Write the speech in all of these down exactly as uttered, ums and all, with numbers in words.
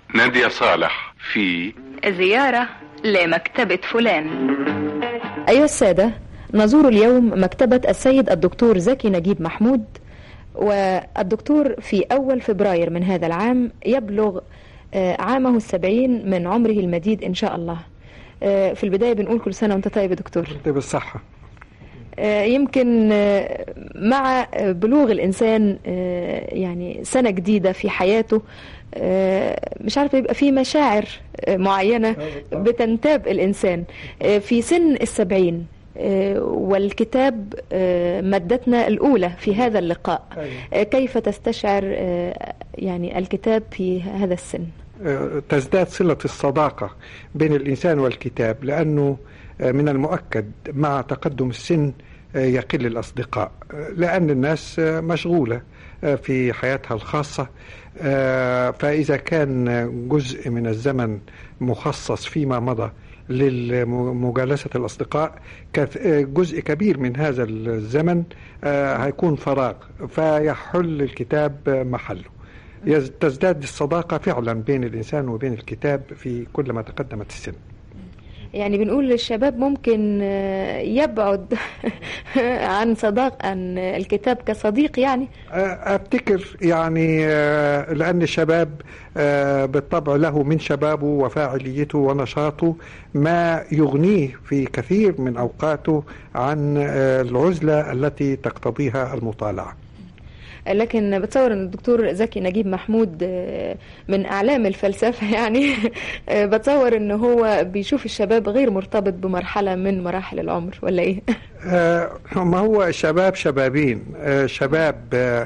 نادية صالح في زيارة لمكتبة فلان. أيها السادة، نزور اليوم مكتبة السيد الدكتور زكي نجيب محمود. والدكتور في أول فبراير من هذا العام يبلغ عامه السبعين من عمره المديد إن شاء الله. في البداية بنقول كل سنة وانت طيب يا دكتور. انت بالصحة. يمكن مع بلوغ الإنسان يعني سنة جديدة في حياته، مش عارف يبقى في مشاعر معينة بتنتاب الإنسان في سن السبعين، والكتاب مادتنا الأولى في هذا اللقاء. كيف تستشعر يعني الكتاب في هذا السن؟ تزداد صلة الصداقة بين الإنسان والكتاب، لأنه من المؤكد مع تقدم السن يقل الأصدقاء، لأن الناس مشغولة في حياتها الخاصة. فإذا كان جزء من الزمن مخصص فيما مضى لمجالسة الأصدقاء، جزء كبير من هذا الزمن هيكون فراغ، فيحل الكتاب محله. تزداد الصداقة فعلا بين الإنسان وبين الكتاب في كل ما تقدمت السن. يعني بنقول للشباب ممكن يبعد عن صداق عن الكتاب كصديق. يعني أفتكر يعني لأن الشباب بالطبع له من شبابه وفاعليته ونشاطه ما يغنيه في كثير من أوقاته عن العزلة التي تقتضيها المطالعة. لكن بتصور ان الدكتور زكي نجيب محمود من اعلام الفلسفة، يعني بتصور ان هو بيشوف الشباب غير مرتبط بمرحلة من مراحل العمر، ولا ايه؟ ما هو الشباب شبابين، شباب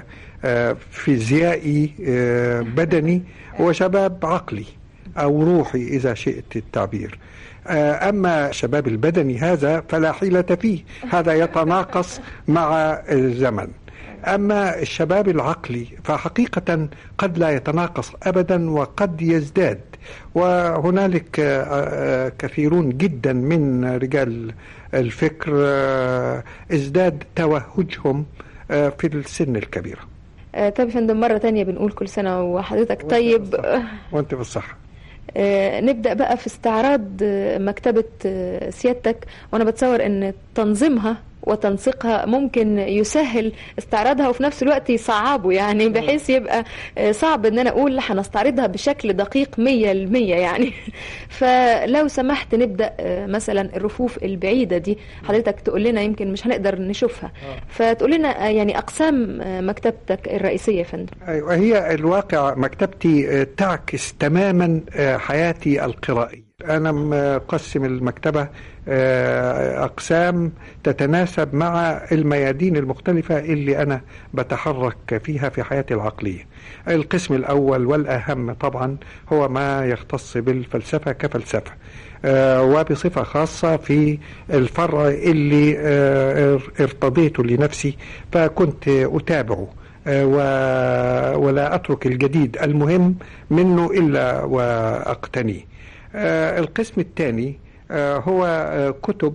فيزيائي بدني وشباب عقلي او روحي اذا شئت التعبير. أما الشباب البدني هذا فلا حيلة فيه، هذا يتناقص مع الزمن. أما الشباب العقلي فحقيقة قد لا يتناقص أبدا وقد يزداد، وهنالك كثيرون جدا من رجال الفكر ازداد توهجهم في السن الكبيرة. طيب يا فندم، مرة تانية بنقول كل سنة وحضرتك طيب وانت بالصحة. آه نبدأ بقى في استعراض مكتبة آه سيادتك، وأنا بتصور أن تنظيمها وتنسيقها ممكن يسهل استعراضها وفي نفس الوقت يصعبه، يعني بحيث يبقى آه صعب أن أنا أقول هنستعرضها بشكل دقيق مية المية يعني. فلو سمحت نبدأ آه مثلا الرفوف البعيدة دي حضرتك تقول لنا، يمكن مش هنقدر نشوفها، فتقول لنا آه يعني أقسام آه مكتبتك الرئيسية يا فندم. أيوة، هي الواقع مكتبتي تعكس تماما حياتي القرائية. أنا مقسم المكتبة أقسام تتناسب مع الميادين المختلفة اللي أنا بتحرك فيها في حياتي العقلية. القسم الأول والأهم طبعا هو ما يختص بالفلسفة كفلسفة، وبصفة خاصة في الفرع اللي ارتضيته لنفسي فكنت أتابعه ولا أترك الجديد المهم منه إلا وأقتنيه. القسم الثاني هو كتب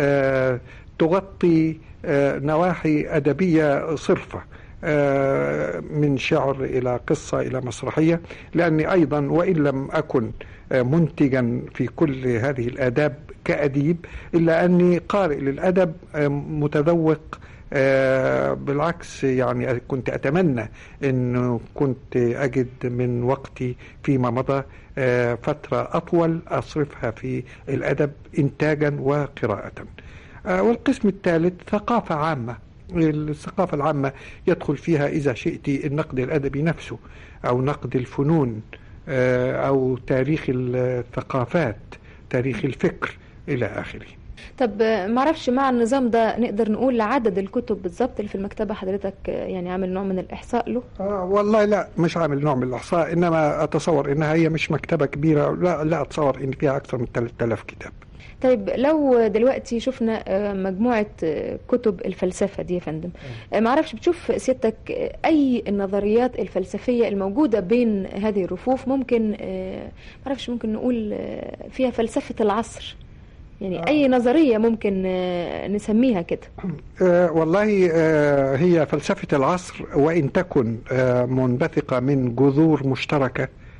تغطي نواحي أدبية صرفة، من شعر إلى قصة إلى مسرحية، لأني أيضا وإن لم أكن منتجا في كل هذه الآداب كأديب، إلا أني قارئ للأدب متذوق. آه بالعكس، يعني كنت أتمنى أن كنت أجد من وقتي فيما مضى آه فترة أطول أصرفها في الأدب إنتاجا وقراءة. آه والقسم الثالث ثقافة عامة. الثقافة العامة يدخل فيها إذا شئت النقد الأدبي نفسه، أو نقد الفنون، آه أو تاريخ الثقافات، تاريخ الفكر إلى آخره. طب معرفش مع النظام ده نقدر نقول عدد الكتب بالضبط اللي في المكتبة حضرتك يعني عامل نوع من الإحصاء له؟ آه والله لا، مش عامل نوع من الإحصاء، إنما أتصور إنها هي مش مكتبة كبيرة، لا لا أتصور إن فيها أكثر من ثلاثة آلاف كتاب. طيب لو دلوقتي شفنا مجموعة كتب الفلسفة دي يا فندم، معرفش بتشوف سيادتك أي النظريات الفلسفية الموجودة بين هذه الرفوف ممكن معرفش ممكن نقول فيها فلسفة العصر، يعني آه. أي نظرية ممكن نسميها كده؟ آه والله آه هي فلسفة العصر، وإن تكن آه منبثقة من جذور مشتركة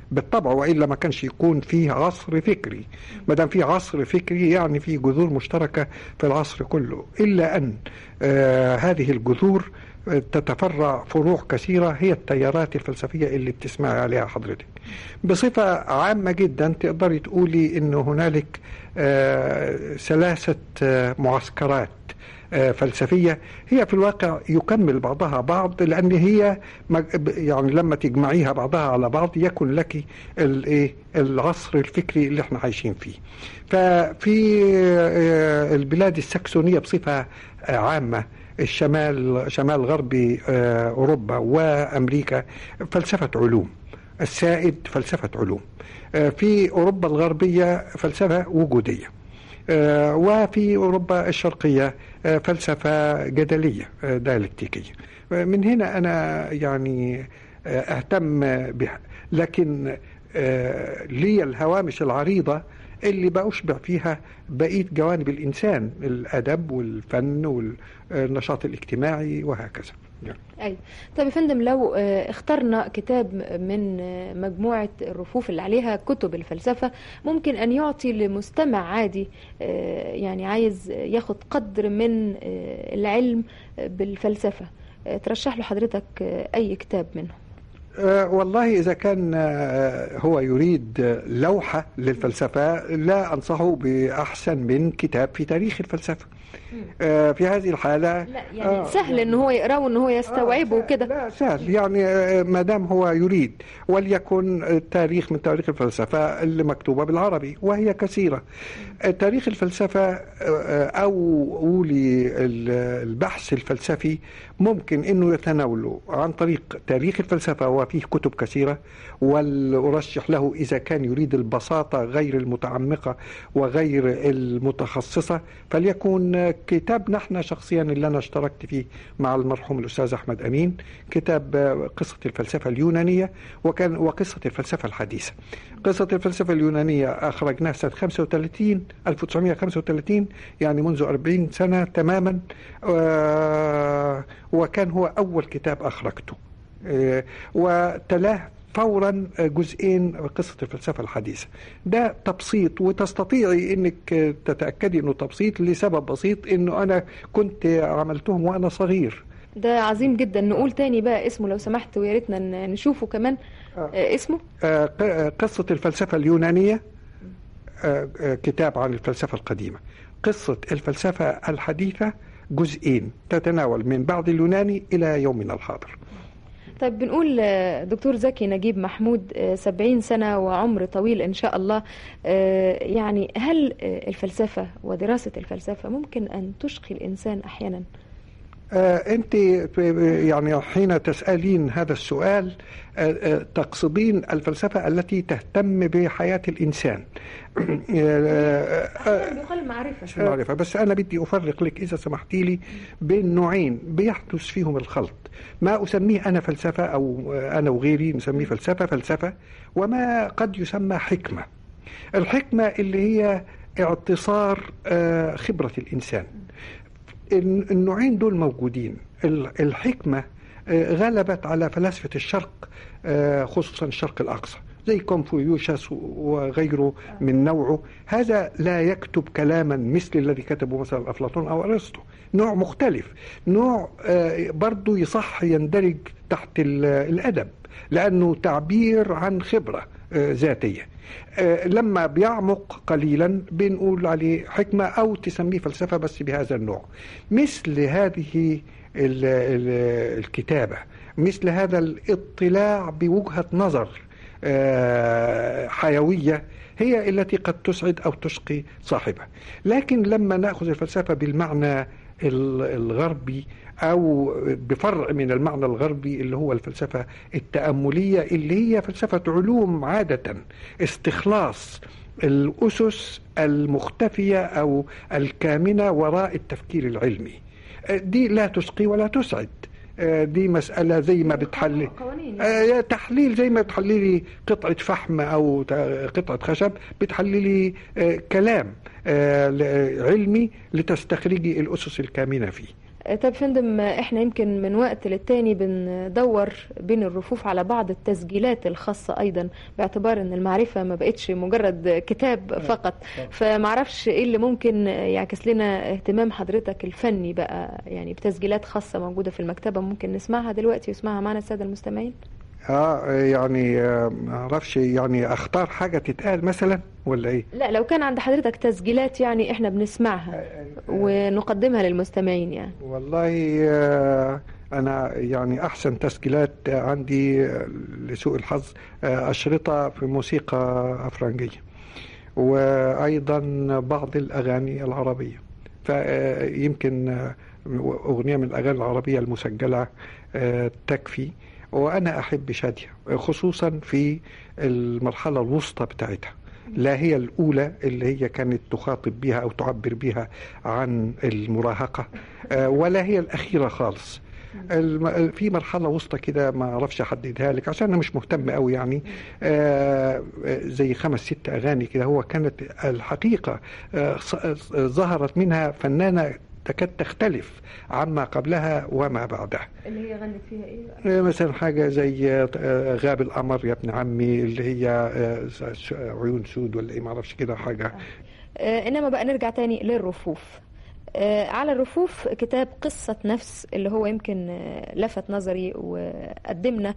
بالطبع، وإلا ما كانش يكون فيه عصر فكري. ما دام فيه عصر فكري يعني فيه جذور مشتركة في العصر كله، إلا أن آه هذه الجذور تتفرع فروع كثيرة هي التيارات الفلسفية اللي بتسمعي عليها حضرتك. بصفة عامة جدا تقدري تقولي إنه هنالك آه ثلاثة آه معسكرات آه فلسفية هي في الواقع يكمل بعضها بعض، لأن هي يعني لما تجمعيها بعضها على بعض يكون لك الايه العصر الفكري اللي احنا عايشين فيه. ففي آه البلاد السكسونية بصفة آه عامة، الشمال شمال غربي أوروبا وأمريكا، فلسفة علوم السائد فلسفة علوم. في أوروبا الغربية فلسفة وجودية، وفي أوروبا الشرقية فلسفة جدلية ديالكتيكية. من هنا أنا يعني أهتم بها، لكن لي الهوامش العريضة اللي بأشبع فيها بقية جوانب الإنسان، الأدب والفن والنشاط الاجتماعي وهكذا. أي طيب يا فندم، لو اخترنا كتاب من مجموعة الرفوف اللي عليها كتب الفلسفة ممكن أن يعطي لمستمع عادي يعني عايز ياخد قدر من العلم بالفلسفة، ترشح له حضرتك أي كتاب منهم؟ أه والله إذا كان أه هو يريد لوحة للفلسفة لا أنصحه بأحسن من كتاب في تاريخ الفلسفة. أه في هذه الحالة لا يعني آه سهل إن هو يقرأه وإن هو يستوعبه آه كده. لا سهل يعني آه ما دام هو يريد، وليكن التاريخ من تاريخ الفلسفة اللي مكتوبة بالعربي وهي كثيرة. آه تاريخ الفلسفة آه أو أولي البحث الفلسفي ممكن إنه يتناوله عن طريق تاريخ الفلسفة وفيه كتب كثيرة، والأرشح له إذا كان يريد البساطة غير المتعمقة وغير المتخصصة فليكن كتاب نحن شخصيا اللي أنا اشتركت فيه مع المرحوم الأستاذ أحمد أمين، كتاب قصة الفلسفة اليونانية وكان وقصة الفلسفة الحديثة. قصة الفلسفة اليونانية أخرجناها سنة خمسة وثلاثين ألف وتسعمائة وخمسة وثلاثين، يعني منذ أربعين سنة تماما، وكان هو أول كتاب أخرجته، وتلاه فورا جزئين قصة الفلسفة الحديثة. ده تبسيط، وتستطيعي انك تتأكدي انه تبسيط لسبب بسيط، انه انا كنت عملتهم وانا صغير. ده عظيم جدا. نقول تاني بقى اسمه لو سمحت، ويا ريتنا نشوفه كمان. آه. اسمه آه قصة الفلسفة اليونانية، آه كتاب عن الفلسفة القديمة. قصة الفلسفة الحديثة جزئين تتناول من بعد اليوناني إلى يومنا الحاضر. طيب بنقول دكتور زكي نجيب محمود، سبعين سنة وعمر طويل إن شاء الله، يعني هل الفلسفة ودراسة الفلسفة ممكن أن تشقي الإنسان أحيانا؟ آه أنت يعني حين تسألين هذا السؤال آه تقصدين الفلسفة التي تهتم بحياة الإنسان. بقل معرفة. معرفة، بس أنا بدي أفرق لك إذا سمحتي لي بين نوعين بيحدث فيهم الخلط. ما أسميه أنا فلسفة أو أنا وغيري نسميه فلسفة فلسفة وما قد يسمى حكمة. الحكمة اللي هي اعتصار آه خبرة الإنسان. النوعين دول موجودين. الحكمة غلبت على فلاسفة الشرق، خصوصا الشرق الأقصى زي كونفوشيوس وغيره من نوعه. هذا لا يكتب كلاما مثل الذي كتبه مثلا أفلاطون أو أرسطو، نوع مختلف، نوع برضو يصح يندرج تحت الأدب لأنه تعبير عن خبرة ذاتية. لما بيعمق قليلا بنقول عليه حكمة أو تسميه فلسفة بس بهذا النوع. مثل هذه الكتابة، مثل هذا الاطلاع بوجهة نظر حيوية هي التي قد تسعد أو تشقي صاحبها. لكن لما نأخذ الفلسفة بالمعنى الغربي أو بفرع من المعنى الغربي اللي هو الفلسفة التأملية اللي هي فلسفة علوم عادة، استخلاص الأسس المختفية أو الكامنة وراء التفكير العلمي، دي لا تسقي ولا تسعد. دي مسألة زي ما بتحلل يعني. تحليل زي ما بتحللي قطعة فحم أو قطعة خشب، بتحللي كلام علمي لتستخرجي الأسس الكامنة فيه. طب فندم، احنا يمكن من وقت للتاني بندور بين الرفوف على بعض التسجيلات الخاصة ايضا، باعتبار ان المعرفة ما بقتش مجرد كتاب فقط، فمعرفش ايه اللي ممكن يعكس لنا اهتمام حضرتك الفني بقى، يعني بتسجيلات خاصة موجودة في المكتبة ممكن نسمعها دلوقتي ويسمعها معنا السادة المستمعين. اه يعني آه، ما اعرفش، يعني اختار حاجة تتقال مثلا ولا ايه؟ لا، لو كان عند حضرتك تسجيلات يعني احنا بنسمعها ونقدمها للمستمعين يعني. والله آه، أنا يعني أحسن تسجيلات عندي آه، لسوء الحظ آه، أشرطة في موسيقى أفرنجية، وأيضا بعض الأغاني العربية. فيمكن آه، أغنية من الأغاني العربية المسجلة آه، تكفي. وأنا أحب شادية خصوصا في المرحلة الوسطى بتاعتها، لا هي الأولى اللي هي كانت تخاطب بها أو تعبر بها عن المراهقة، آه، ولا هي الأخيرة خالص. الم- في مرحلة وسطى كده ما أعرفش أحددها لك عشان أنا مش مهتم قوي يعني. آه، زي خمس ست أغاني كده، هو كانت الحقيقة آه، ص- ظهرت منها فنانة تكاد تختلف عما قبلها وما بعدها. اللي هي غنت فيها ايه بقى؟ آه، مثلا حاجة زي آه، غاب القمر يا ابن عمي، اللي هي آه، س- عيون سود ولا ايه، ما اعرفش كده حاجة. آه، انما بقى نرجع تاني للرفوف. آه، على الرفوف كتاب قصة نفس اللي هو يمكن آه، لفت نظري وقدمنا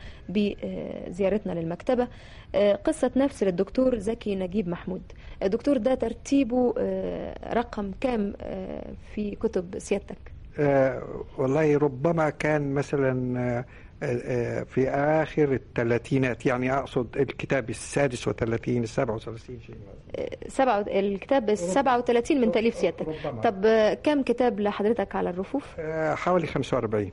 بزيارتنا للمكتبة. آه، قصة نفس للدكتور زكي نجيب محمود. الدكتور ده ترتيبه آه، رقم كام آه، في كتب سيادتك؟ آه والله ربما كان مثلا آه آه في آخر الثلاثينات، يعني أقصد الكتاب السادس وثلاثين السابع وثلاثين شيء. آه، سبعة الكتاب السبعة وثلاثين من تأليف سيادتك. ربما. طب آه، كم كتاب لحضرتك على الرفوف؟ آه حوالي خمسة وأربعين.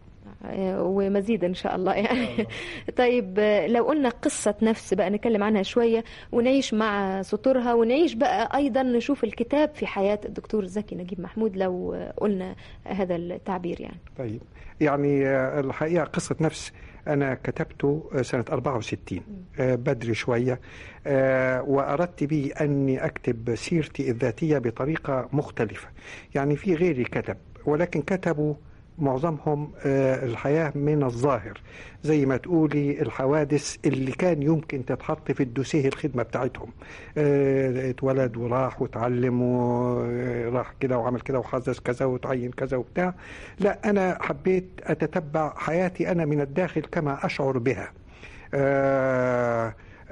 آه، ومزيد إن شاء الله يعني. طيب آه، لو قلنا قصة نفس بقى نتكلم عنها شوية ونعيش مع سطورها، ونعيش بقى أيضا نشوف الكتاب في حياة الدكتور زكي نجيب محمود لو آه، قلنا هذا التعبير يعني. طيب يعني آه الحقيقة قصة نفس أنا كتبته آه، سنة أربعة وستين، آه بدري شوية، آه وأردت به أني أكتب سيرتي الذاتية بطريقة مختلفة. يعني في غيري كتب، ولكن كتبوا معظمهم آه، الحياة من الظاهر، زي ما تقولي الحوادث اللي كان يمكن تتحط في الدوسيه الخدمة بتاعتهم. آه، اتولد وراح وتعلم وراح كده وعمل كده وحزز كذا وتعين كذا وبتاع. لا، أنا حبيت أتتبع حياتي أنا من الداخل كما أشعر بها. آه،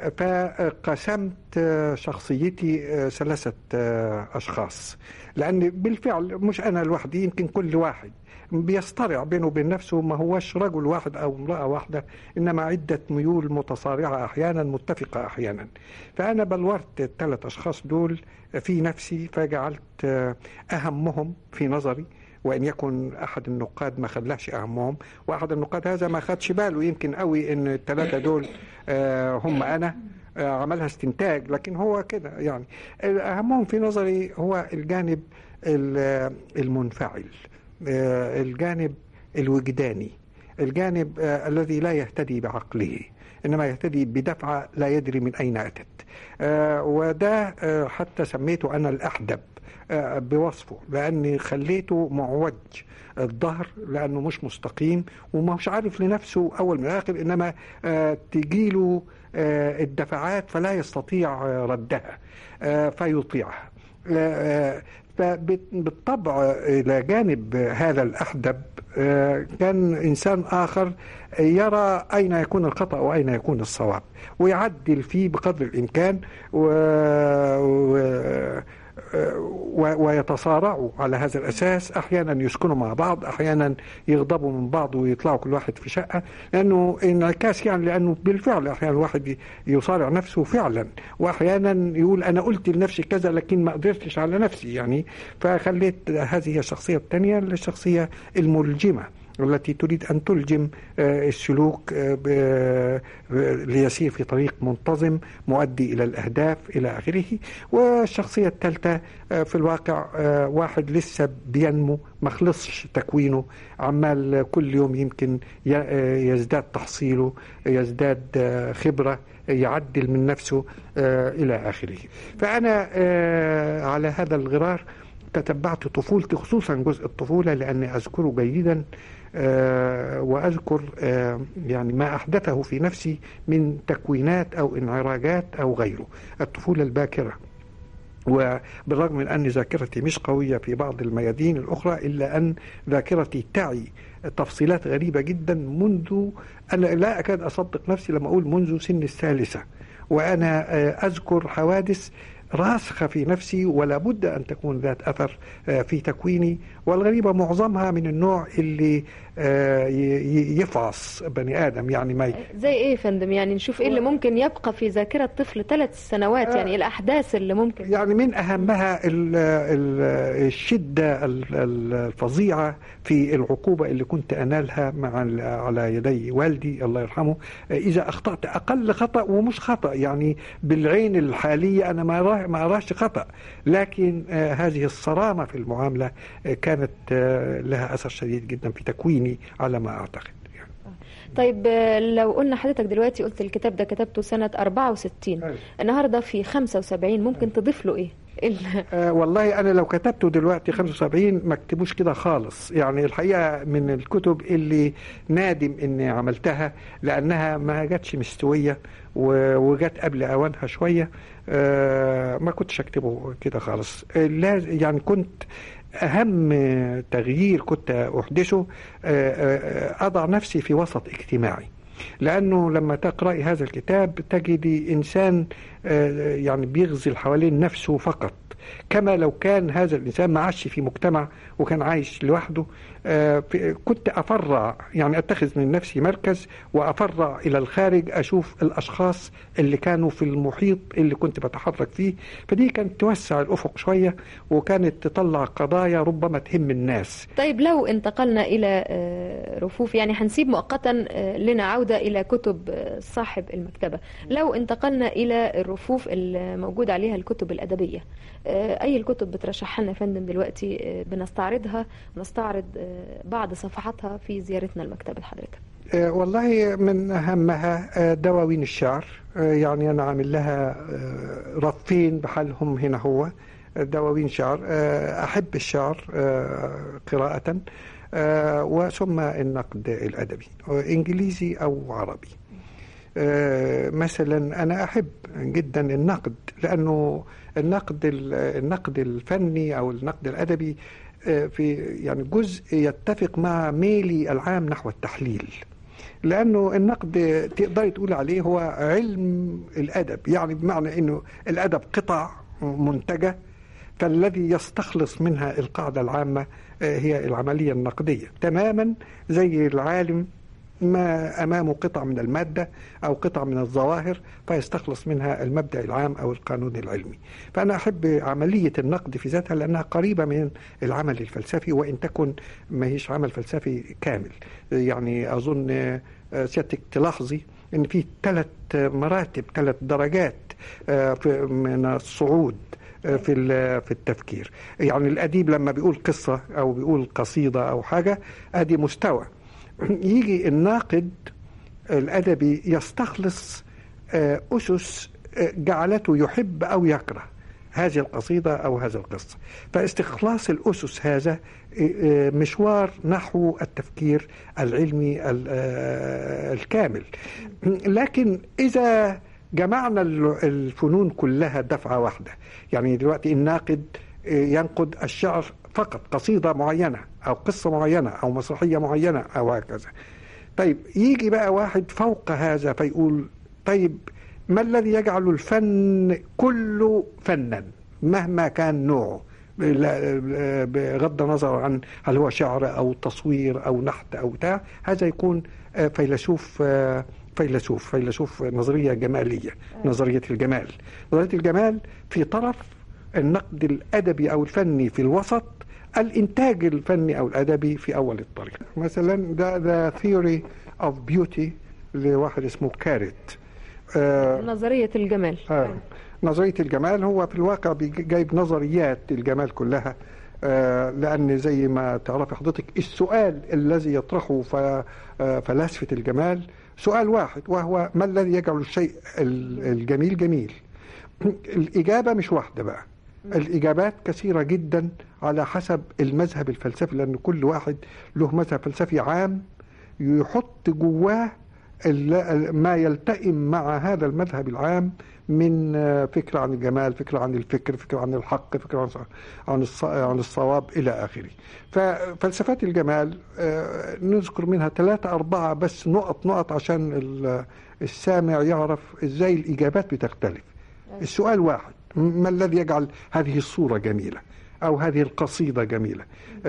فقسمت شخصيتي ثلاثة أشخاص، لأن بالفعل مش أنا لوحدي، يمكن كل واحد بيصطرع بينه وبين نفسه، ما هوش رجل واحد أو امرأة واحدة، إنما عدة ميول متصارعة أحيانا متفقة أحيانا. فأنا بلورت الثلاث أشخاص دول في نفسي، فجعلت أهمهم في نظري، وإن يكن أحد النقاد ما خلاش أهمهم، وأحد النقاد هذا ما خدش باله يمكن قوي إن الثلاثة دول آه هم أنا، آه عملها استنتاج، لكن هو كده يعني. أهمهم في نظري هو الجانب المنفعل، آه الجانب الوجداني، الجانب آه الذي لا يهتدي بعقله، إنما يهتدي بدفعة لا يدري من أين أتت. آه وده آه حتى سميته أنا الأحدب بوصفه، لأني خليته معوج الظهر، لأنه مش مستقيم ومش عارف لنفسه أول من آخر، إنما تجيله الدفعات فلا يستطيع ردها فيطيعها. فبالطبع إلى جانب هذا الأحدب كان إنسان آخر يرى أين يكون الخطأ وأين يكون الصواب ويعدل فيه بقدر الإمكان، و... و... ويتصارعوا على هذا الأساس. أحيانا يسكنوا مع بعض، أحيانا يغضبوا من بعض ويطلعوا كل واحد في شقة، لأنه انعكاس يعني، لأنه بالفعل أحيانا الواحد يصارع نفسه فعلا، وأحيانا يقول أنا قلت لنفسي كذا لكن ما قدرتش على نفسي يعني. فخليت هذه الشخصية الثانية الشخصية الملجمة التي تريد أن تلجم السلوك ليسير في طريق منتظم مؤدي إلى الأهداف إلى آخره. والشخصية الثالثة في الواقع واحد لسه بينمو، ما خلصش تكوينه، عمال كل يوم يمكن يزداد تحصيله، يزداد خبرة، يعدل من نفسه إلى آخره. فأنا على هذا الغرار تتبعت طفولتي، خصوصا جزء الطفولة، لأني أذكره جيدا. آه وأذكر آه يعني ما أحدثه في نفسي من تكوينات أو انعراجات أو غيره. الطفولة الباكرة، وبالرغم من أن ذاكرتي مش قوية في بعض الميادين الأخرى، إلا أن ذاكرتي تعي تفصيلات غريبة جدا منذ، أنا لا أكاد أصدق نفسي لما أقول منذ سن الثالثة، وأنا أذكر حوادث راسخة في نفسي ولا بد أن تكون ذات أثر في تكويني. والغريبة معظمها من النوع اللي يفعص بني آدم. يعني ما زي إيه فندم؟ يعني نشوف إيه اللي ممكن يبقى في ذاكرة طفل ثلاث سنوات، يعني الأحداث اللي ممكن. يعني من أهمها الشدة الفظيعة في العقوبة اللي كنت أنالها مع على يدي والدي الله يرحمه. إذا أخطأت أقل خطأ، ومش خطأ يعني بالعين الحالية أنا ما ما أراش خطأ، لكن آه هذه الصرامة في المعاملة آه كانت آه لها أثر شديد جدا في تكويني على ما أعتقد يعني. طيب لو قلنا حضرتك دلوقتي قلت الكتاب ده كتبته سنة أربعة وستين، أي. النهاردة في خمسة وسبعين، ممكن أي. تضيف له إيه؟ آه والله أنا لو كتبته دلوقتي خمسة وسبعين ما اكتبوش كده خالص. يعني الحقيقة من الكتب اللي نادم إني عملتها، لأنها ما جاتش مستوية وجات قبل أوانها شوية. آه ما كنتش أكتبه كده خالص. آه يعني كنت أهم تغيير كنت أحدثه آه أضع نفسي في وسط اجتماعي، لأنه لما تقرأي هذا الكتاب تجدي إنسان آه يعني بيغزل حوالين نفسه فقط، كما لو كان هذا الإنسان ما عاش في مجتمع وكان عايش لوحده. آه كنت أفرع، يعني أتخذ من نفسي مركز وأفرع إلى الخارج، أشوف الأشخاص اللي كانوا في المحيط اللي كنت بتحرك فيه. فدي كانت توسع الأفق شوية، وكانت تطلع قضايا ربما تهم الناس. طيب لو انتقلنا إلى رفوف، يعني هنسيب مؤقتا لنا عودة إلى كتب صاحب المكتبة، لو انتقلنا إلى الرفوف الموجود عليها الكتب الأدبية، أي الكتب بترشحها لنا يا فندم دلوقتي بنستعرضها ونستعرض بعض صفحاتها في زيارتنا لمكتبة حضرتك؟ أه والله من أهمها دواوين الشعر. أه يعني أنا عامل لها أه رفين بحالهم هنا. هو دواوين شعر، أه أحب الشعر أه قراءة، أه وثم النقد الأدبي إنجليزي أو عربي. أه مثلا أنا أحب جدا النقد، لأنه النقد النقد الفني أو النقد الأدبي في يعني جزء يتفق مع ميلي العام نحو التحليل، لأنه النقد تقدر تقول عليه هو علم الأدب، يعني بمعنى أنه الأدب قطع منتجة، فالذي يستخلص منها القاعدة العامة هي العملية النقدية، تماما زي العالم ما أمامه قطع من المادة أو قطع من الظواهر فيستخلص منها المبدأ العام أو القانون العلمي. فأنا أحب عملية النقد في ذاتها لأنها قريبة من العمل الفلسفي، وإن تكن ما هيش عمل فلسفي كامل. يعني أظن سيادتك تلاحظي أن في ثلاث مراتب، ثلاث درجات من الصعود في في التفكير. يعني الأديب لما بيقول قصة أو بيقول قصيدة أو حاجة أدي مستوى، يجي الناقد الأدبي يستخلص أسس جعلته يحب أو يكره هذه القصيدة أو هذا القصة. فاستخلاص الأسس هذا مشوار نحو التفكير العلمي الكامل. لكن إذا جمعنا الفنون كلها دفعة واحدة، يعني دلوقتي الناقد ينقد الشعر فقط، قصيدة معينة أو قصة معينة أو مسرحية معينة أو هكذا. طيب يجي بقى واحد فوق هذا فيقول طيب ما الذي يجعل الفن كله فنا مهما كان نوعه، بغض النظر عن هل هو شعر أو تصوير أو نحت أو بتاع، هذا يكون فيلسوف فيلسوف فيلسوف نظرية جمالية، نظرية الجمال. نظرية الجمال في طرف، النقد الأدبي أو الفني في الوسط، الإنتاج الفني أو الأدبي في أول الطريق. مثلا ده The Theory of Beauty لواحد اسمه كاريت. آه نظرية الجمال. آه نظرية الجمال هو في الواقع جايب نظريات الجمال كلها. آه لأن زي ما تعرف حضرتك السؤال الذي يطرحه فلاسفة الجمال سؤال واحد، وهو ما الذي يجعل الشيء الجميل جميل. الإجابة مش واحدة بقى، الإجابات كثيرة جدا على حسب المذهب الفلسفي، لأن كل واحد له مذهب فلسفي عام يحط جواه ما يلتئم مع هذا المذهب العام من فكرة عن الجمال، فكرة عن الفكر، فكرة عن الحق، فكرة عن عن الصواب إلى آخره. ففلسفات الجمال نذكر منها ثلاثة أربعة بس، نقط نقط عشان السامع يعرف إزاي الإجابات بتختلف. السؤال واحد: ما الذي يجعل هذه الصورة جميلة أو هذه القصيدة جميلة؟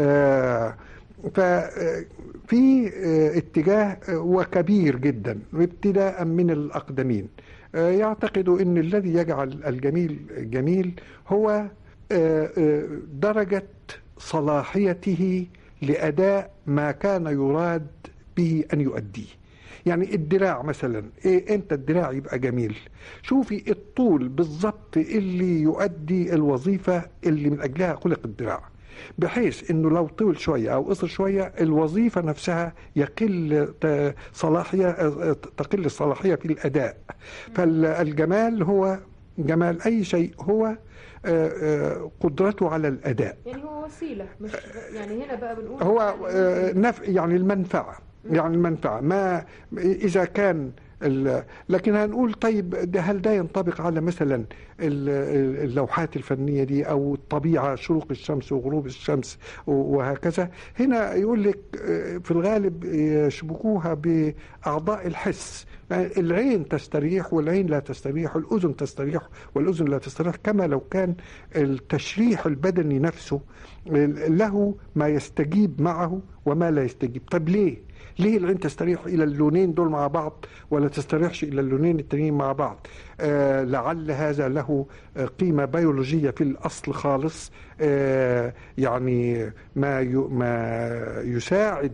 ففي اتجاه وكبير جدا ابتداء من الأقدمين يعتقدوا أن الذي يجعل الجميل جميل هو درجة صلاحيته لأداء ما كان يراد به أن يؤديه. يعني الدراع مثلا، إيه أنت الدراع يبقى جميل؟ شوفي الطول بالضبط اللي يؤدي الوظيفة اللي من أجلها خلق الدراع، بحيث انه لو طول شوية او قصر شوية الوظيفة نفسها يقل صلاحية تقل الصلاحية في الاداء. فالجمال هو جمال اي شيء هو قدرته على الاداء، يعني هو وسيلة، مش يعني هنا بقى بنقول هو نفع، يعني المنفعة، يعني المنفعة ما اذا كان. لكن هنقول طيب ده هل ده ينطبق على مثلا اللوحات الفنية دي أو الطبيعة، شروق الشمس وغروب الشمس وهكذا؟ هنا يقول لك في الغالب يشبكوها بأعضاء الحس، العين تستريح والعين لا تستريح، والأذن تستريح والأذن لا تستريح، كما لو كان التشريح البدني نفسه له ما يستجيب معه وما لا يستجيب. طب ليه؟ ليه العين تستريح إلى اللونين دول مع بعض ولا تستريحش إلى اللونين التانيين مع بعض؟ آه لعل هذا له قيمة بيولوجية في الأصل خالص، آه يعني ما ما يساعد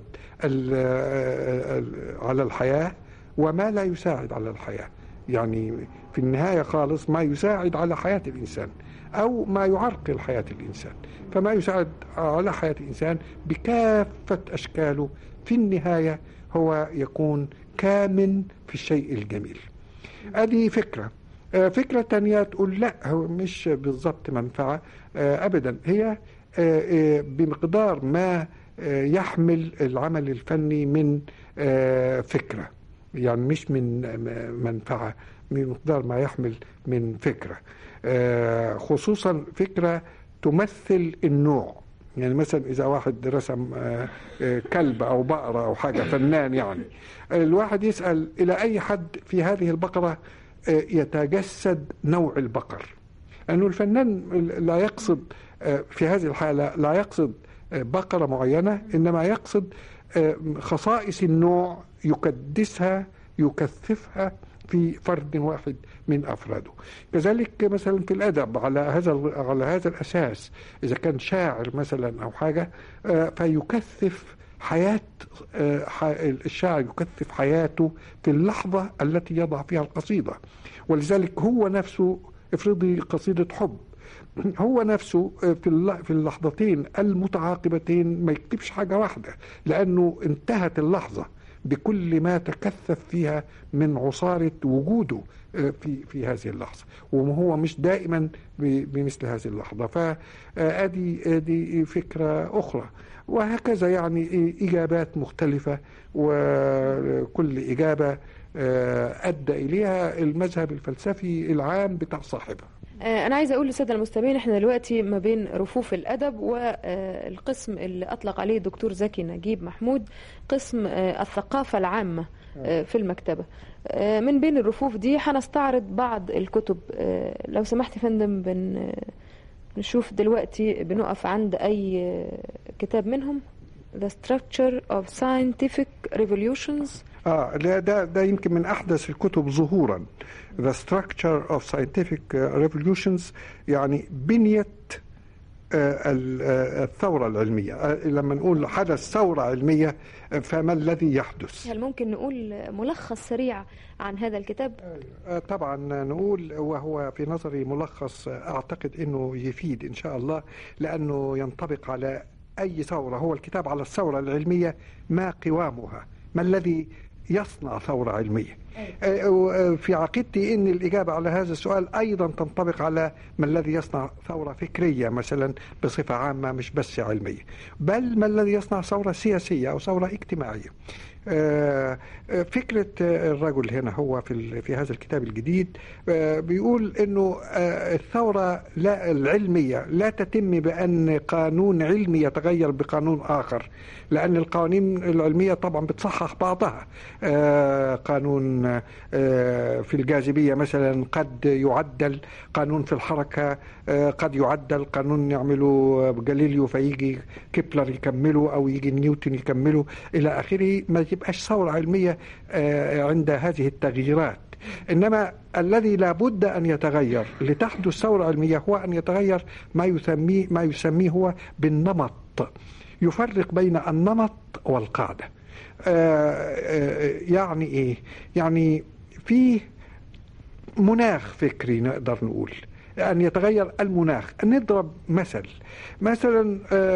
على الحياة وما لا يساعد على الحياة. يعني في النهاية خالص ما يساعد على حياة الإنسان أو ما يعرقل حياة الإنسان. فما يساعد على حياة الإنسان بكافة أشكاله في النهاية هو يكون كامن في الشيء الجميل. هذه فكرة. فكرة تانية تقول لا، هو مش بالضبط منفعة أبدا، هي بمقدار ما يحمل العمل الفني من فكرة، يعني مش من منفعة، بمقدار ما يحمل من فكرة، خصوصا فكرة تمثل النوع. يعني مثلا إذا واحد رسم كلب أو بقرة أو حاجة، فنان يعني، الواحد يسأل إلى أي حد في هذه البقرة يتجسد نوع البقر، لأنه الفنان لا يقصد في هذه الحالة لا يقصد بقرة معينة، إنما يقصد خصائص النوع يكدسها يكثفها في فرد واحد من أفراده. كذلك مثلا في الأدب على هذا على هذا الأساس، إذا كان شاعر مثلا أو حاجة فيكثف حياة الشاعر، يكثف حياته في اللحظة التي يضع فيها القصيدة. ولذلك هو نفسه، افرضي قصيدة حب، هو نفسه في في اللحظتين المتعاقبتين ما يكتبش حاجة واحدة، لأنه انتهت اللحظة بكل ما تكثف فيها من عصارة وجوده في في هذه اللحظة، وهو مش دائما بمثل هذه اللحظة. فادي ادي فكرة أخرى، وهكذا يعني إجابات مختلفة، وكل إجابة أدى إليها المذهب الفلسفي العام بتاع صاحبها. أنا عايزة أقول للسادة المستمعين إحنا دلوقتي ما بين رفوف الأدب والقسم اللي أطلق عليه الدكتور زكي نجيب محمود، قسم الثقافة العامة في المكتبة. من بين الرفوف دي هنستعرض بعض الكتب. لو سمحت يا فندم، بن نشوف دلوقتي بنقف عند أي كتاب منهم. The Structure of Scientific Revolutions. آه ده ده يمكن من أحدث الكتب ظهورا. The Structure of Scientific Revolutions يعني بنية الثورة العلمية. لما نقول حدث ثورة علمية فما الذي يحدث؟ هل ممكن نقول ملخص سريع عن هذا الكتاب؟ طبعا نقول، وهو في نظري ملخص أعتقد أنه يفيد إن شاء الله، لأنه ينطبق على أي ثورة. هو الكتاب على الثورة العلمية، ما قوامها، ما الذي يصنع ثورة علمية. في عقيدتي أن الإجابة على هذا السؤال أيضا تنطبق على ما الذي يصنع ثورة فكرية مثلا بصفة عامة، مش بس علمية، بل ما الذي يصنع ثورة سياسية أو ثورة اجتماعية. فكرة الرجل هنا هو في في هذا الكتاب الجديد بيقول إنه الثورة لا العلمية لا تتم بأن قانون علمي يتغير بقانون آخر، لأن القوانين العلمية طبعا بتصحح بعضها. قانون في الجاذبية مثلا قد يعدل، قانون في الحركة قد يعدل، قانون يعمله جاليليو فيجي كيبلر يكمله أو يجي نيوتن يكمله إلى آخره. ما تبقاش ثورة علمية عند هذه التغييرات، إنما الذي لا بد أن يتغير لتحدث ثورة علمية هو أن يتغير ما يسميه ما يسميه هو بالنمط، يفرق بين النمط والقاعدة. يعني إيه؟ يعني في مناخ فكري نقدر نقول أن يتغير المناخ. نضرب مثل مثلا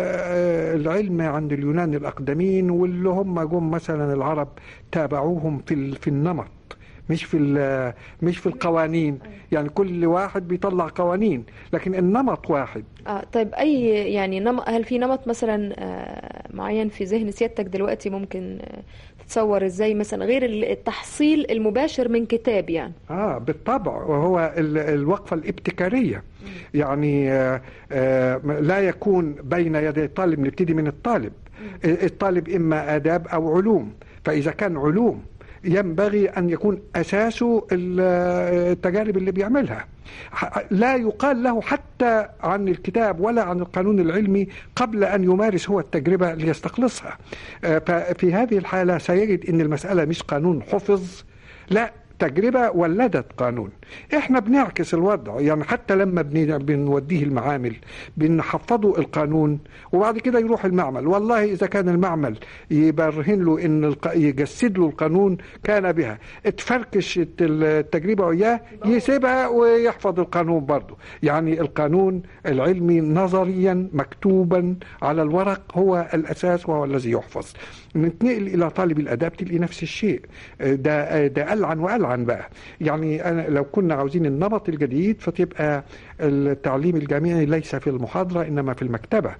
العلم عند اليونان الأقدمين واللي هم جم مثلا العرب تابعوهم في في النمط، مش في مش في القوانين. يعني كل واحد بيطلع قوانين لكن النمط واحد. اه طيب اي يعني نمط، هل في نمط مثلا آه معين في ذهن سيادتك دلوقتي ممكن آه تتصور ازاي مثلا غير التحصيل المباشر من كتاب؟ يعني اه بالطبع، وهو الوقفة الابتكارية. م. يعني آه آه لا يكون بين يدي الطالب، نبتدي من الطالب. م. الطالب اما آداب او علوم، فاذا كان علوم ينبغي أن يكون أساسه التجارب اللي بيعملها. لا يقال له حتى عن الكتاب ولا عن القانون العلمي قبل أن يمارس هو التجربة ليستخلصها. ففي هذه الحالة سيجد أن المسألة مش قانون حفظ، لا، تجربة ولدت قانون. احنا بنعكس الوضع، يعني حتى لما بنوديه المعامل بنحفظه القانون وبعد كده يروح المعمل، والله اذا كان المعمل يبرهن له ان الق... يجسد له القانون كان بها، اتفركش التجربة وياه يسيبها ويحفظ القانون برضه. يعني القانون العلمي نظريا مكتوبا على الورق هو الاساس وهو الذي يحفظ. نتنقل الى طالب الاداب تلاقي نفس الشيء، ده ده ألعن وألعن بقى. يعني أنا لو كنا عاوزين النمط الجديد فتبقى التعليم الجامعي ليس في المحاضرة إنما في المكتبة.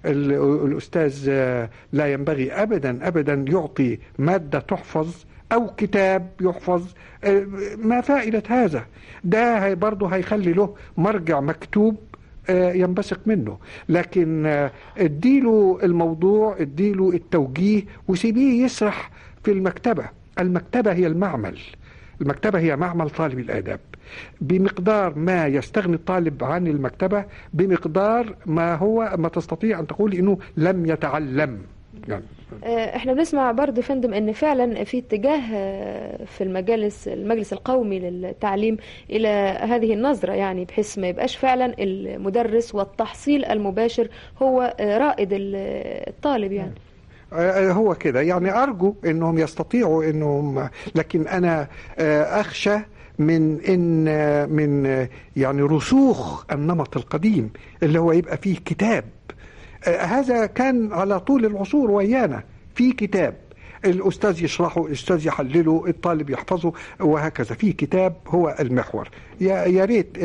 الأستاذ لا ينبغي أبدا أبدا يعطي مادة تحفظ أو كتاب يحفظ. ما فائدة هذا؟ ده برضه هيخلي له مرجع مكتوب ينبثق منه، لكن اديله الموضوع، اديله التوجيه وسيبيه يسرح في المكتبة. المكتبة هي المعمل، المكتبة هي معمل طالب الآداب. بمقدار ما يستغني الطالب عن المكتبة بمقدار ما هو ما تستطيع أن تقول إنه لم يتعلم. يعني احنا بنسمع برضه فندم ان فعلا في اتجاه في المجالس المجلس القومي للتعليم الى هذه النظرة، يعني بحيث ما يبقاش فعلا المدرس والتحصيل المباشر هو رائد الطالب. يعني هو كده، يعني أرجو أنهم يستطيعوا أنهم، لكن أنا أخشى من إن من يعني رسوخ النمط القديم اللي هو يبقى فيه كتاب. هذا كان على طول العصور ويانا، في كتاب الأستاذ يشرحه، الأستاذ يحلله، الطالب يحفظه، وهكذا في كتاب هو المحور. يا يا ريت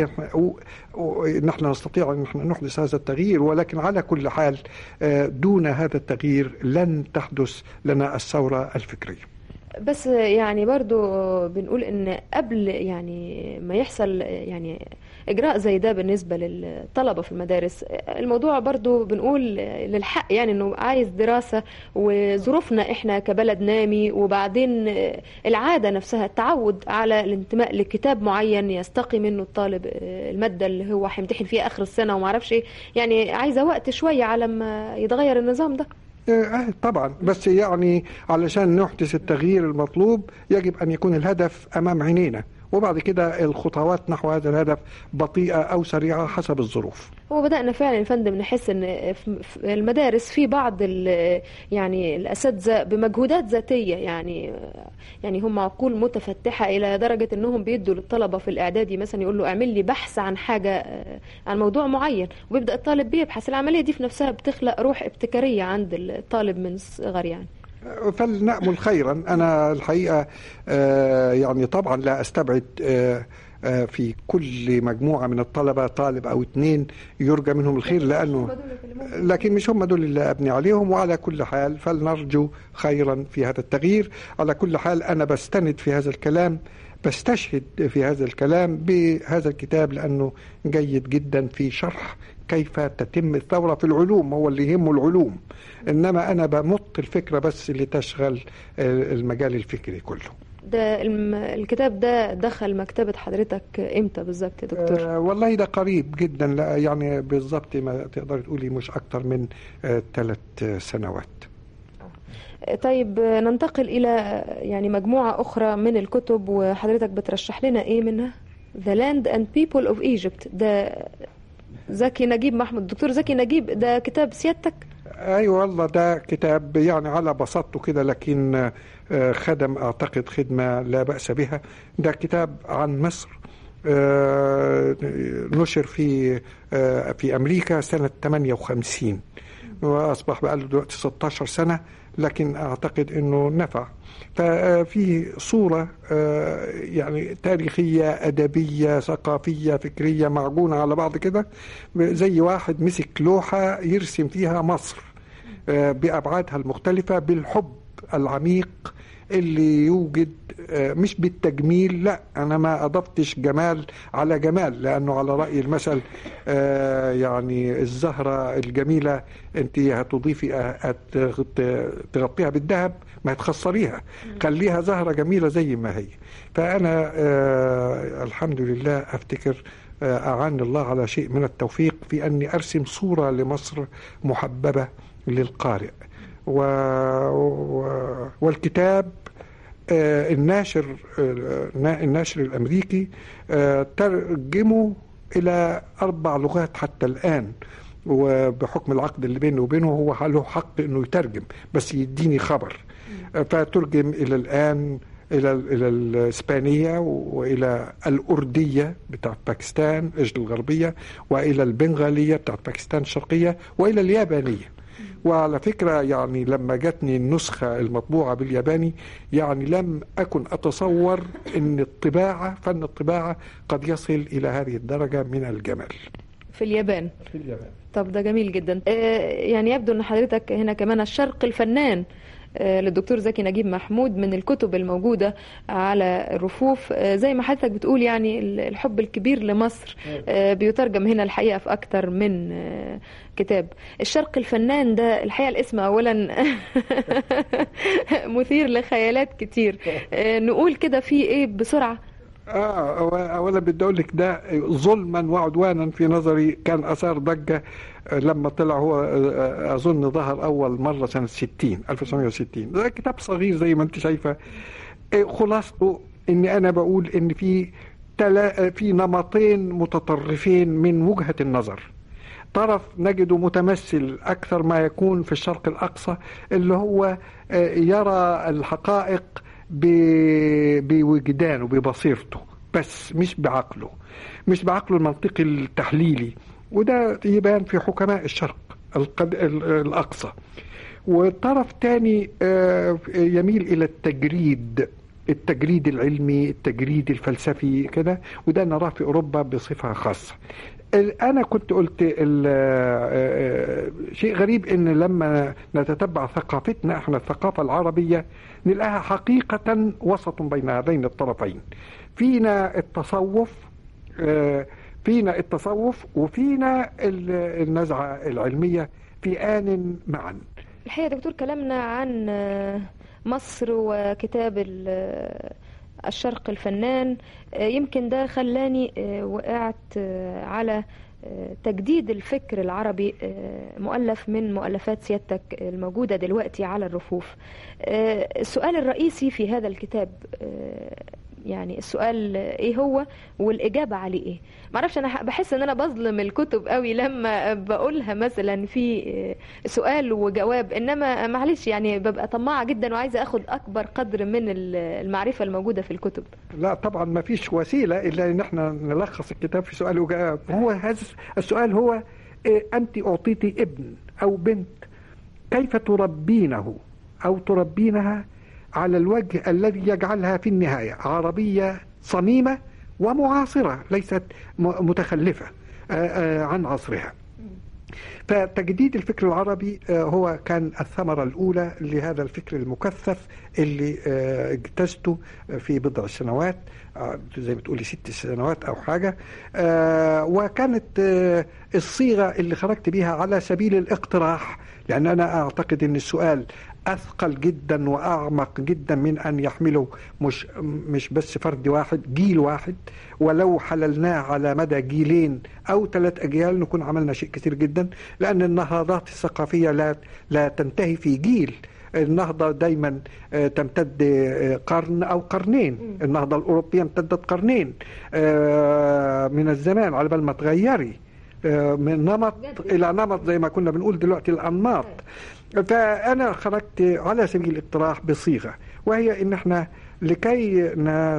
نحن نستطيع أن نحن نحدث هذا التغيير، ولكن على كل حال دون هذا التغيير لن تحدث لنا الثورة الفكرية. بس يعني برضو بنقول ان قبل يعني ما يحصل يعني اجراء زي ده بالنسبة للطلبة في المدارس، الموضوع برضو بنقول للحق يعني انه عايز دراسة وظروفنا احنا كبلد نامي، وبعدين العادة نفسها التعود على الانتماء لكتاب معين يستقي منه الطالب المادة اللي هو هيمتحن فيها اخر السنة وما اعرفش ايه. يعني عايزة وقت شوية على ما يتغير النظام ده. آه طبعا، بس يعني علشان نحدث التغيير المطلوب يجب أن يكون الهدف أمام عينينا، وبعد كده الخطوات نحو هذا الهدف بطيئة أو سريعة حسب الظروف. وبدأنا فعلا يا فندم نحس ان في المدارس في بعض يعني الأساتذة بمجهودات ذاتية، يعني يعني هم عقول متفتحة إلى درجة انهم بيدوا للطلبة في الإعدادي مثلا يقول له اعمل لي بحث عن حاجة عن موضوع معين، وبيبدأ الطالب بيبحث. العملية دي في نفسها بتخلق روح ابتكارية عند الطالب من الصغر. يعني فلنأمل خيرا. أنا الحقيقة يعني طبعا لا أستبعد في كل مجموعة من الطلبة طالب أو اثنين يرجى منهم الخير، لأنه لكن مش هم دول اللي أبني عليهم. وعلى كل حال فلنرجو خيرا في هذا التغيير. على كل حال أنا بستند في هذا الكلام، بستشهد في هذا الكلام بهذا الكتاب، لأنه جيد جدا في شرح كيف تتم الثورة في العلوم، هو اللي يهمه العلوم، إنما أنا بمط الفكرة بس اللي تشغل المجال الفكري كله. ده الكتاب ده دخل مكتبة حضرتك امتى بالظبط يا دكتور؟ آه والله ده قريب جدا، لا يعني بالظبط ما تقدر تقولي مش أكتر من آه ثلاث سنوات. طيب ننتقل إلى يعني مجموعة أخرى من الكتب، وحضرتك بترشح لنا إيه منها؟ The Land and People of Egypt، ده زكي نجيب محمود. دكتور زكي نجيب، ده كتاب سيادتك؟ أيوة والله ده كتاب يعني على بساطته كده، لكن خدم أعتقد خدمة لا بأس بها. ده كتاب عن مصر، نشر في في أمريكا سنة ثمانية وخمسين، وأصبح بقى له دلوقتي ستة عشر سنة، لكن أعتقد أنه نفع. ففي صورة يعني تاريخية أدبية ثقافية فكرية معجونة على بعض كده، زي واحد مسك لوحة يرسم فيها مصر بأبعادها المختلفة بالحب العميق اللي يوجد، مش بالتجميل، لا أنا ما أضفتش جمال على جمال، لأنه على رأي المثل يعني الزهرة الجميلة أنت هتضيفي تغطيها بالذهب ما هتخسريها، خليها زهرة جميلة زي ما هي. فأنا الحمد لله أفتكر أعان الله على شيء من التوفيق في أني أرسم صورة لمصر محببة للقارئ. و... و... والكتاب آه الناشر آه الناشر الأمريكي آه ترجمه إلى أربع لغات حتى الآن، وبحكم العقد اللي بينه وبينه هو له حق إنه يترجم بس يديني خبر. آه فترجم إلى الآن إلى إلى الإسبانية، وإلى الأردية بتاعت باكستان الغربية، وإلى البنغالية بتاعت باكستان الشرقية، وإلى اليابانية. وعلى فكرة يعني لما جاتني النسخة المطبوعة بالياباني يعني لم أكن أتصور أن الطباعة فن الطباعة قد يصل إلى هذه الدرجة من الجمال في اليابان. في اليابان. طب ده جميل جدا. يعني يبدو أن حضرتك هنا كمان الشرق الفنان للدكتور زكي نجيب محمود من الكتب الموجودة على الرفوف، زي ما حضرتك بتقول يعني الحب الكبير لمصر بيترجم هنا الحقيقة في أكتر من كتاب. الشرق الفنان ده الحقيقة الاسم أولا مثير لخيالات كتير، نقول كده فيه إيه بسرعة؟ آه أولا بدي أقول لك ده ظلما وعدوانا في نظري كان أثار ضجة لما طلع. هو أظن ظهر أول مرة سنة ستين ألف وتسعمائة وستين. ده كتاب صغير زي ما أنت شايفة. خلاصته إني أنا بقول إن في تلا في نمطين متطرفين من وجهة النظر. طرف نجده متمثل أكثر ما يكون في الشرق الأقصى، اللي هو يرى الحقائق بوجدانه ببصيرته بس مش بعقله، مش بعقله المنطقي التحليلي، وده يبان في حكماء الشرق الأقصى. والطرف تاني يميل إلى التجريد التجريد العلمي التجريد الفلسفي كده، وده نراه في أوروبا بصفة خاصة. أنا كنت قلت شيء غريب إن لما نتتبع ثقافتنا إحنا الثقافة العربية نلاقيها حقيقة وسط بين هذين الطرفين. فينا التصوف فينا التصوف وفينا النزعة العلمية في آن معا. الحقيقة دكتور كلامنا عن مصر وكتاب الشرق الفنان يمكن ده خلاني وقعت على تجديد الفكر العربي، مؤلف من مؤلفات سيادتك الموجودة دلوقتي على الرفوف. السؤال الرئيسي في هذا الكتاب يعني السؤال ايه هو والاجابه عليه ايه؟ معرفش، انا بحس ان انا بظلم الكتب قوي لما بقولها مثلا في سؤال وجواب، انما معلش يعني ببقى طماعه جدا وعايزه اخد اكبر قدر من المعرفه الموجوده في الكتب. لا طبعا ما فيش وسيله الا ان احنا نلخص الكتاب في سؤال وجواب. هو هذا السؤال هو إيه؟ انت اعطيتي ابن او بنت، كيف تربينه أو تربينها على الوجه الذي يجعلها في النهاية عربية صميمة ومعاصرة، ليست متخلفة عن عصرها. فتجديد الفكر العربي هو كان الثمرة الأولى لهذا الفكر المكثف اللي اجتزته في بضع سنوات، زي ما تقولي ست سنوات أو حاجة. وكانت الصيغة اللي خرجت بيها على سبيل الاقتراح، لأن أنا أعتقد أن السؤال أثقل جدا وأعمق جدا من أن يحمله مش مش بس فرد واحد، جيل واحد. ولو حللناه على مدى جيلين أو ثلاث أجيال نكون عملنا شيء كثير جدا، لأن النهضات الثقافية لا لا تنتهي في جيل. النهضة دايما تمتد قرن أو قرنين. النهضة الأوروبية امتدت قرنين من الزمان على بال ما تغيري من نمط إلى نمط، زي ما كنا بنقول دلوقتي الأنماط. فأنا خرجت على سبيل الاقتراح بصيغة، وهي إن احنا لكي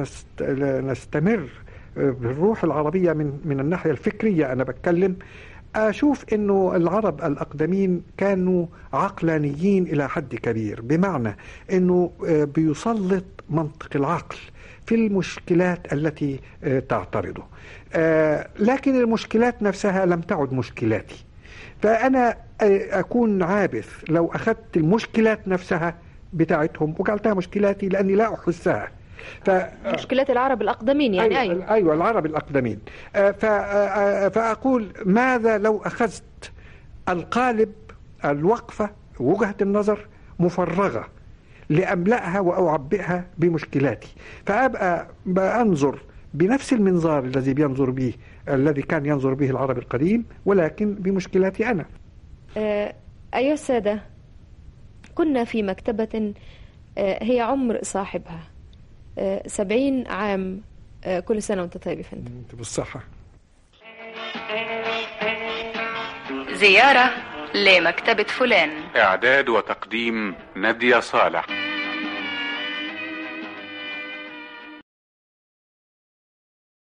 نستمر بالروح العربية من من الناحية الفكرية، أنا بتكلم أشوف إنه العرب الأقدمين كانوا عقلانيين إلى حد كبير، بمعنى إنه بيسلط منطق العقل في المشكلات التي تعترضه، لكن المشكلات نفسها لم تعد مشكلاتي. فأنا أكون عابث لو أخذت المشكلات نفسها بتاعتهم وجعلتها مشكلاتي، لأني لا أحسها. ف... مشكلات العرب الأقدمين يعني. أيوة, أيوة. أيوة العرب الأقدمين. ف... فأقول ماذا لو أخذت القالب، الوقفة، وجهة النظر مفرغة لأملأها وأعبئها بمشكلاتي، فأبقى بأنظر بنفس المنظار الذي بينظر به الذي كان ينظر به العرب القديم، ولكن بمشكلاتي أنا. أيها السادة، كنا في مكتبة هي عمر صاحبها سبعين عام. كل سنة وانت طيب يا فندم. انت بالصحة. زيارة لمكتبة فلان. إعداد وتقديم نادية صالح.